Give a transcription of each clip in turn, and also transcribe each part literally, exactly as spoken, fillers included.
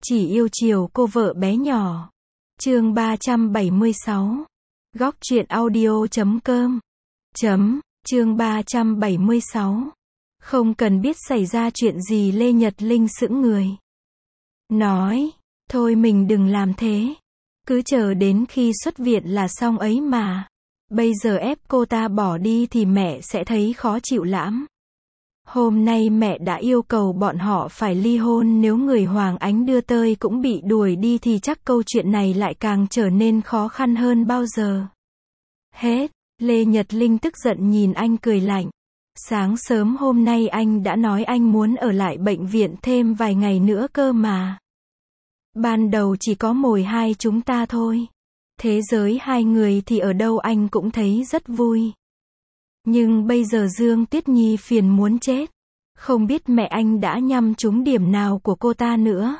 Chỉ yêu chiều cô vợ bé nhỏ. Chương ba trăm bảy mươi sáu. Góc truyện audio chấm com. Chấm, chương ba trăm bảy mươi sáu. Không cần biết xảy ra chuyện gì, Lê Nhật Linh sững người. Nói, thôi mình đừng làm thế. Cứ chờ đến khi xuất viện là xong ấy mà. Bây giờ ép cô ta bỏ đi thì mẹ sẽ thấy khó chịu lắm. Hôm nay mẹ đã yêu cầu bọn họ phải ly hôn, nếu người Hoàng Ánh đưa tơi cũng bị đuổi đi thì chắc câu chuyện này lại càng trở nên khó khăn hơn bao giờ. Hết, Lê Nhật Linh tức giận nhìn anh cười lạnh. Sáng sớm hôm nay anh đã nói anh muốn ở lại bệnh viện thêm vài ngày nữa cơ mà. Ban đầu chỉ có mồi hai chúng ta thôi. Thế giới hai người thì ở đâu anh cũng thấy rất vui. Nhưng bây giờ Dương Tuyết Nhi phiền muốn chết. Không biết mẹ anh đã nhắm trúng điểm nào của cô ta nữa.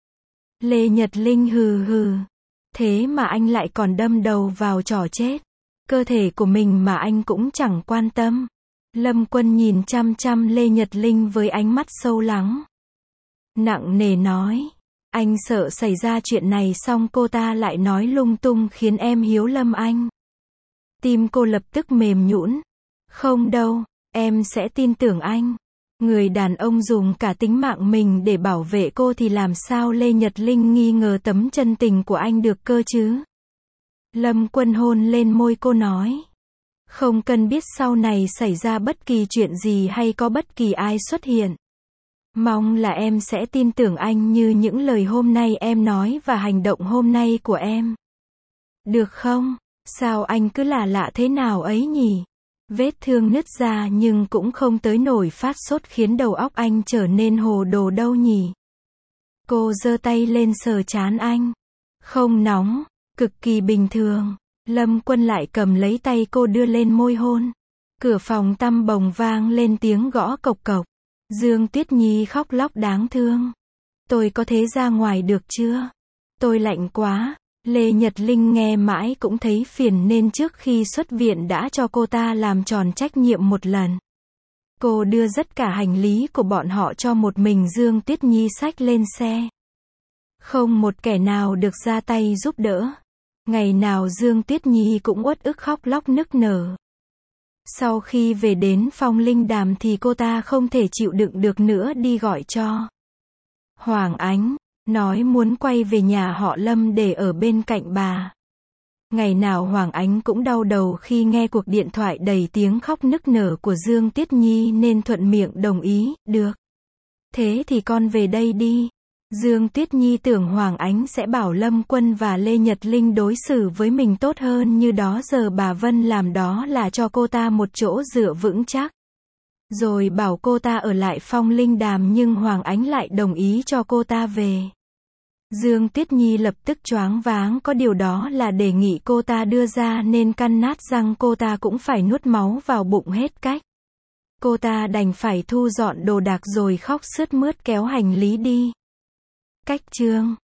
Lê Nhật Linh hừ hừ. Thế mà anh lại còn đâm đầu vào trò chết. Cơ thể của mình mà anh cũng chẳng quan tâm. Lâm Quân nhìn chăm chăm Lê Nhật Linh với ánh mắt sâu lắng. Nặng nề nói. Anh sợ xảy ra chuyện này xong cô ta lại nói lung tung khiến em hiếu lâm anh. Tim cô lập tức mềm nhũn. Không đâu, em sẽ tin tưởng anh. Người đàn ông dùng cả tính mạng mình để bảo vệ cô thì làm sao Lê Nhật Linh nghi ngờ tấm chân tình của anh được cơ chứ? Lâm Quân hôn lên môi cô nói. Không cần biết sau này xảy ra bất kỳ chuyện gì hay có bất kỳ ai xuất hiện. Mong là em sẽ tin tưởng anh như những lời hôm nay em nói và hành động hôm nay của em. Được không? Sao anh cứ lạ lạ thế nào ấy nhỉ? Vết thương nứt ra nhưng cũng không tới nổi phát sốt khiến đầu óc anh trở nên hồ đồ đâu nhỉ? Cô giơ tay lên sờ trán anh. Không nóng, cực kỳ bình thường. Lâm Quân lại cầm lấy tay cô đưa lên môi hôn. Cửa phòng tăm bồng vang lên tiếng gõ cộc cộc. Dương Tuyết Nhi khóc lóc đáng thương. Tôi có thể ra ngoài được chưa? Tôi lạnh quá. Lê Nhật Linh nghe mãi cũng thấy phiền nên trước khi xuất viện đã cho cô ta làm tròn trách nhiệm một lần. Cô đưa tất cả hành lý của bọn họ cho một mình Dương Tuyết Nhi xách lên xe. Không một kẻ nào được ra tay giúp đỡ. Ngày nào Dương Tuyết Nhi cũng uất ức khóc lóc nức nở. Sau khi về đến Phong Linh Đàm thì cô ta không thể chịu đựng được nữa, đi gọi cho Hoàng Ánh, nói muốn quay về nhà họ Lâm để ở bên cạnh bà. Ngày nào Hoàng Ánh cũng đau đầu khi nghe cuộc điện thoại đầy tiếng khóc nức nở của Dương Tuyết Nhi nên thuận miệng đồng ý, được. Thế thì con về đây đi. Dương Tuyết Nhi tưởng Hoàng Ánh sẽ bảo Lâm Quân và Lê Nhật Linh đối xử với mình tốt hơn như đó giờ bà Vân làm, đó là cho cô ta một chỗ dựa vững chắc. Rồi bảo cô ta ở lại Phong Linh Đàm, nhưng Hoàng Ánh lại đồng ý cho cô ta về. Dương Tuyết Nhi lập tức choáng váng, có điều đó là đề nghị cô ta đưa ra nên căn nát răng cô ta cũng phải nuốt máu vào bụng hết cách. Cô ta đành phải thu dọn đồ đạc rồi khóc sướt mướt kéo hành lý đi. Cách chương